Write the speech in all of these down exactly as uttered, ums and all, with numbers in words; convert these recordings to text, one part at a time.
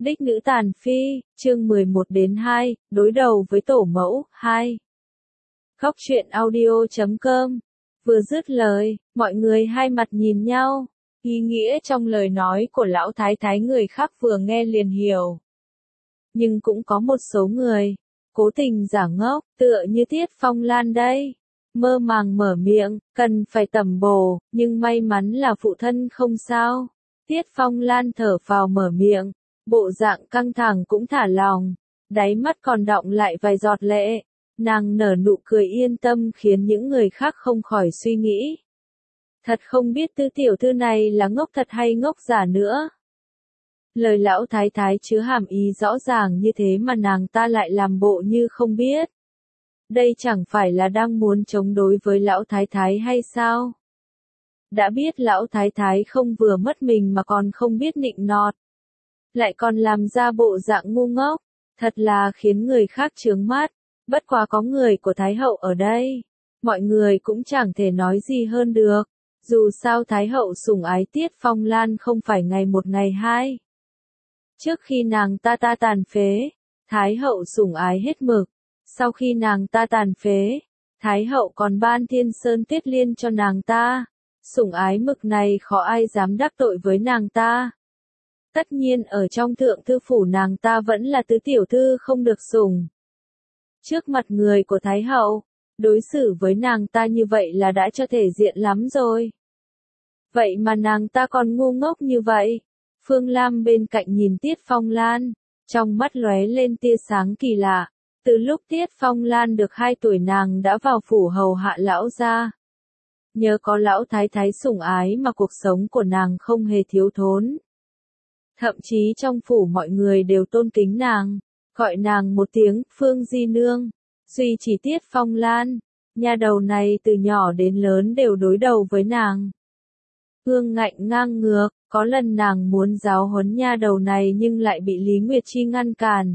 Đích nữ tàn phi, chương mười một đến hai, đối đầu với tổ mẫu, hai. Khóc chuyện audio chấm com. Vừa dứt lời, mọi người hai mặt nhìn nhau. Ý nghĩa trong lời nói của lão thái thái người khác vừa nghe liền hiểu. Nhưng cũng có một số người, cố tình giả ngốc, tựa như Tiết Phong Lan đây. Mơ màng mở miệng, cần phải tẩm bổ, nhưng may mắn là phụ thân không sao. Tiết Phong Lan thở phào mở miệng, bộ dạng căng thẳng cũng thả lòng, đáy mắt còn đọng lại vài giọt lệ. Nàng nở nụ cười yên tâm khiến những người khác không khỏi suy nghĩ. Thật không biết Tư tiểu thư này là ngốc thật hay ngốc giả nữa. Lời lão thái thái chứa hàm ý rõ ràng như thế mà nàng ta lại làm bộ như không biết. Đây chẳng phải là đang muốn chống đối với lão thái thái hay sao? Đã biết lão thái thái không vừa mất mình mà còn không biết nịnh nọt. Lại còn làm ra bộ dạng ngu ngốc, thật là khiến người khác chướng mắt. Bất quá có người của Thái hậu ở đây, mọi người cũng chẳng thể nói gì hơn được. Dù sao Thái hậu sủng ái Tiết Phong Lan không phải ngày một ngày hai. Trước khi nàng ta ta tàn phế, Thái hậu sủng ái hết mực. Sau khi nàng ta tàn phế, Thái hậu còn ban Thiên Sơn Tiết Liên cho nàng ta. Sủng ái mực này khó ai dám đắc tội với nàng ta. Tất nhiên ở trong thượng thư phủ nàng ta vẫn là tứ tiểu thư không được sủng. Trước mặt người của Thái hậu, đối xử với nàng ta như vậy là đã cho thể diện lắm rồi. Vậy mà nàng ta còn ngu ngốc như vậy. Phương Lam bên cạnh nhìn Tiết Phong Lan, trong mắt lóe lên tia sáng kỳ lạ. Từ lúc Tiết Phong Lan được hai tuổi nàng đã vào phủ hầu hạ lão gia. Nhờ có lão thái thái sủng ái mà cuộc sống của nàng không hề thiếu thốn. Thậm chí trong phủ mọi người đều tôn kính nàng, gọi nàng một tiếng Phương Di Nương. Duy chỉ Tiết Phong Lan, nha đầu này từ nhỏ đến lớn đều đối đầu với nàng. Hương ngạnh ngang ngược, có lần nàng muốn giáo huấn nha đầu này nhưng lại bị Lý Nguyệt Chi ngăn cản.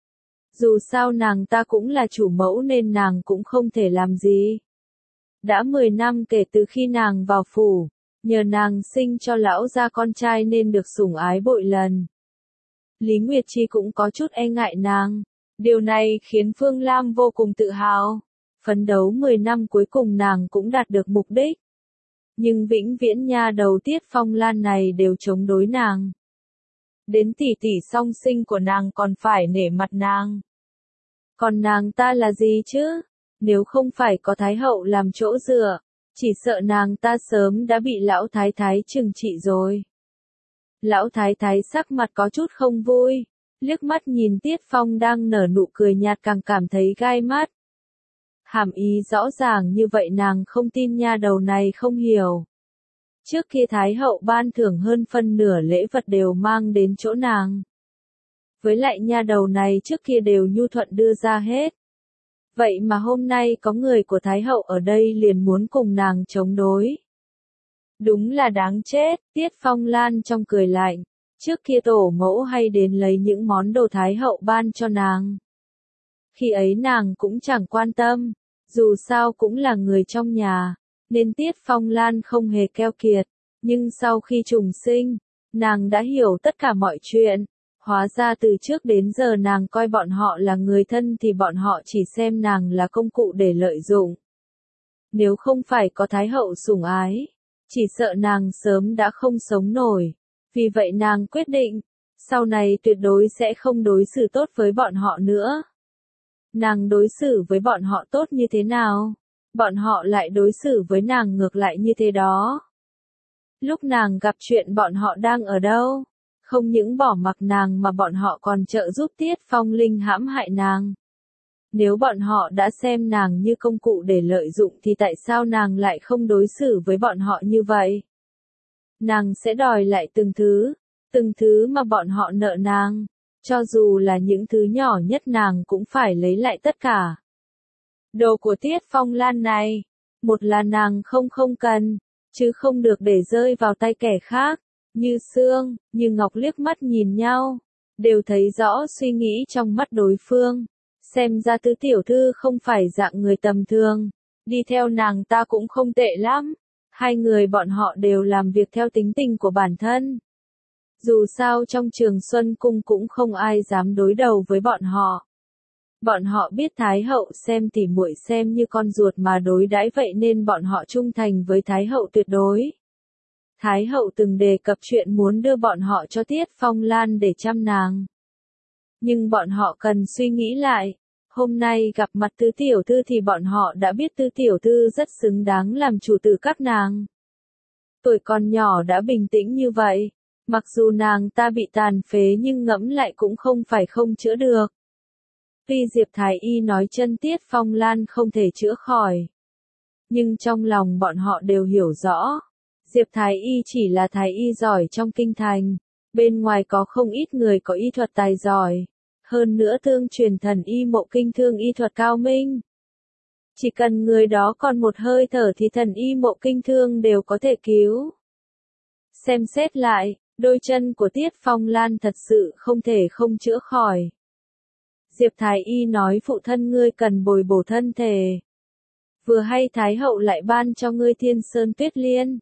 Dù sao nàng ta cũng là chủ mẫu nên nàng cũng không thể làm gì. Đã mười năm kể từ khi nàng vào phủ, nhờ nàng sinh cho lão gia con trai nên được sủng ái bội lần. Lý Nguyệt Chi cũng có chút e ngại nàng. Điều này khiến Phương Lam vô cùng tự hào. Phấn đấu mười năm cuối cùng nàng cũng đạt được mục đích. Nhưng vĩnh viễn nha đầu Tiết Phong Lan này đều chống đối nàng. Đến tỷ tỷ song sinh của nàng còn phải nể mặt nàng. Còn nàng ta là gì chứ? Nếu không phải có Thái hậu làm chỗ dựa, chỉ sợ nàng ta sớm đã bị lão thái thái trừng trị rồi. Lão thái thái sắc mặt có chút không vui, liếc mắt nhìn Tiết Phong đang nở nụ cười nhạt càng cảm thấy gai mắt. Hàm ý rõ ràng như vậy nàng không tin nha đầu này không hiểu. Trước kia Thái hậu ban thưởng hơn phân nửa lễ vật đều mang đến chỗ nàng. Với lại nha đầu này trước kia đều nhu thuận đưa ra hết. Vậy mà hôm nay có người của Thái hậu ở đây liền muốn cùng nàng chống đối. Đúng là đáng chết, Tiết Phong Lan trong cười lạnh. Trước kia tổ mẫu hay đến lấy những món đồ Thái hậu ban cho nàng. Khi ấy nàng cũng chẳng quan tâm, dù sao cũng là người trong nhà, nên Tiết Phong Lan không hề keo kiệt. Nhưng sau khi trùng sinh, nàng đã hiểu tất cả mọi chuyện. Hóa ra từ trước đến giờ nàng coi bọn họ là người thân thì bọn họ chỉ xem nàng là công cụ để lợi dụng. Nếu không phải có Thái hậu sủng ái, chỉ sợ nàng sớm đã không sống nổi. Vì vậy nàng quyết định, sau này tuyệt đối sẽ không đối xử tốt với bọn họ nữa. Nàng đối xử với bọn họ tốt như thế nào? Bọn họ lại đối xử với nàng ngược lại như thế đó. Lúc nàng gặp chuyện bọn họ đang ở đâu? Không những bỏ mặc nàng mà bọn họ còn trợ giúp Tiết Phong Linh hãm hại nàng. Nếu bọn họ đã xem nàng như công cụ để lợi dụng thì tại sao nàng lại không đối xử với bọn họ như vậy? Nàng sẽ đòi lại từng thứ, từng thứ mà bọn họ nợ nàng. Cho dù là những thứ nhỏ nhất nàng cũng phải lấy lại tất cả. Đồ của Tiết Phong Lan này, một là nàng không không cần, chứ không được để rơi vào tay kẻ khác. Như Sương, Như Ngọc liếc mắt nhìn nhau, đều thấy rõ suy nghĩ trong mắt đối phương. Xem ra tứ tiểu thư không phải dạng người tầm thường, đi theo nàng ta cũng không tệ lắm. Hai người bọn họ đều làm việc theo tính tình của bản thân. Dù sao trong Trường Xuân Cung cũng không ai dám đối đầu với bọn họ. Bọn họ biết Thái hậu xem tỉ muội xem như con ruột mà đối đãi vậy nên bọn họ trung thành với Thái hậu tuyệt đối. Thái hậu từng đề cập chuyện muốn đưa bọn họ cho Tiết Phong Lan để chăm nàng. Nhưng bọn họ cần suy nghĩ lại. Hôm nay gặp mặt tứ tiểu thư thì bọn họ đã biết tứ tiểu thư rất xứng đáng làm chủ tử các nàng. Tuổi còn nhỏ đã bình tĩnh như vậy. Mặc dù nàng ta bị tàn phế nhưng ngẫm lại cũng không phải không chữa được. Tuy Diệp Thái Y nói chân Tiết Phong Lan không thể chữa khỏi. Nhưng trong lòng bọn họ đều hiểu rõ. Diệp Thái Y chỉ là Thái Y giỏi trong kinh thành. Bên ngoài có không ít người có y thuật tài giỏi. Hơn nữa thương truyền thần y Mộ Kinh Thương y thuật cao minh. Chỉ cần người đó còn một hơi thở thì thần y Mộ Kinh Thương đều có thể cứu. Xem xét lại, đôi chân của Tiết Phong Lan thật sự không thể không chữa khỏi. Diệp Thái Y nói phụ thân ngươi cần bồi bổ thân thể. Vừa hay Thái hậu lại ban cho ngươi Thiên Sơn Tuyết Liên.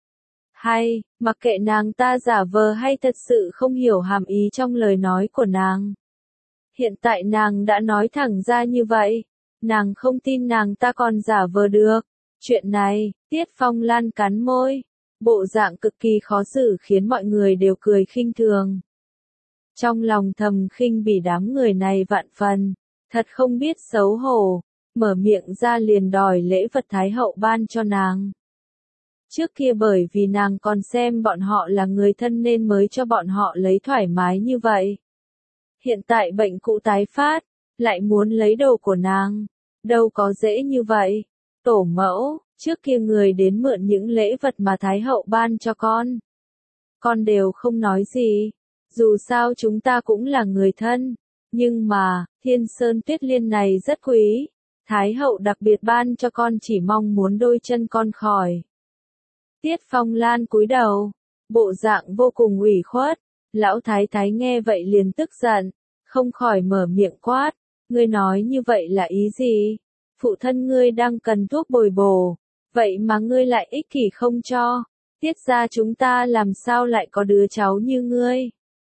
Hay, mặc kệ nàng ta giả vờ hay thật sự không hiểu hàm ý trong lời nói của nàng. Hiện tại nàng đã nói thẳng ra như vậy. Nàng không tin nàng ta còn giả vờ được. Chuyện này, Tiết Phong Lan cắn môi. Bộ dạng cực kỳ khó xử khiến mọi người đều cười khinh thường. Trong lòng thầm khinh bỉ đám người này vạn phần. Thật không biết xấu hổ. Mở miệng ra liền đòi lễ vật Thái hậu ban cho nàng. Trước kia bởi vì nàng còn xem bọn họ là người thân nên mới cho bọn họ lấy thoải mái như vậy. Hiện tại bệnh cũ tái phát, lại muốn lấy đồ của nàng. Đâu có dễ như vậy. Tổ mẫu, trước kia người đến mượn những lễ vật mà Thái hậu ban cho con. Con đều không nói gì. Dù sao chúng ta cũng là người thân. Nhưng mà, Thiên Sơn Tuyết Liên này rất quý. Thái hậu đặc biệt ban cho con chỉ mong muốn đôi chân con khỏi. Tiết Phong Lan cúi đầu. Bộ dạng vô cùng ủy khuất. Lão thái thái nghe vậy liền tức giận. Không khỏi mở miệng quát. Ngươi nói như vậy là ý gì? Phụ thân ngươi đang cần thuốc bồi bổ. Vậy mà ngươi lại ích kỷ không cho. Tiết ra chúng ta làm sao lại có đứa cháu như ngươi?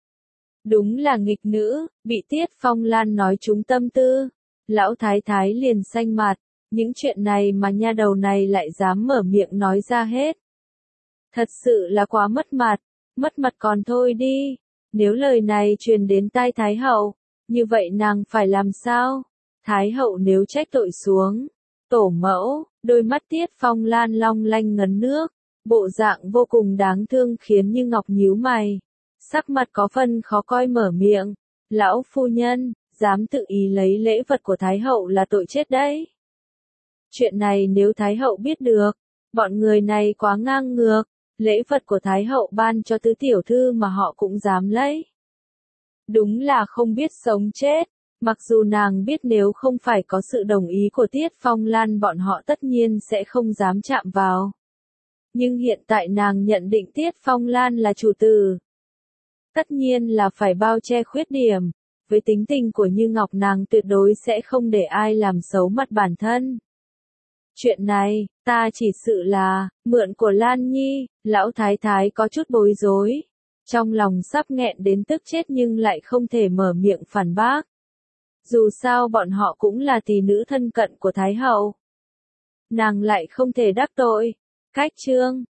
Đúng là nghịch nữ, bị Tiết Phong Lan nói trúng tâm tư. Lão thái thái liền xanh mặt. Những chuyện này mà nha đầu này lại dám mở miệng nói ra hết. Thật sự là quá mất mặt. Mất mặt còn thôi đi. Nếu lời này truyền đến tai Thái hậu, như vậy nàng phải làm sao? Thái hậu nếu trách tội xuống. Tổ mẫu, đôi mắt Tiết Phong Lan long lanh ngấn nước. Bộ dạng vô cùng đáng thương khiến Như Ngọc nhíu mày. Sắc mặt có phần khó coi mở miệng. Lão phu nhân, dám tự ý lấy lễ vật của Thái hậu là tội chết đấy. Chuyện này nếu Thái hậu biết được, bọn người này quá ngang ngược. Lễ vật của Thái hậu ban cho tứ tiểu thư mà họ cũng dám lấy. Đúng là không biết sống chết. Mặc dù nàng biết nếu không phải có sự đồng ý của Tiết Phong Lan bọn họ tất nhiên sẽ không dám chạm vào. Nhưng hiện tại nàng nhận định Tiết Phong Lan là chủ tử. Tất nhiên là phải bao che khuyết điểm. Với tính tình của Như Ngọc nàng tuyệt đối sẽ không để ai làm xấu mặt bản thân. Chuyện này, ta chỉ sự là, mượn của Lan Nhi, lão thái thái có chút bối rối. Trong lòng sắp nghẹn đến tức chết nhưng lại không thể mở miệng phản bác. Dù sao bọn họ cũng là tỷ nữ thân cận của Thái hậu. Nàng lại không thể đắc tội. Cách chương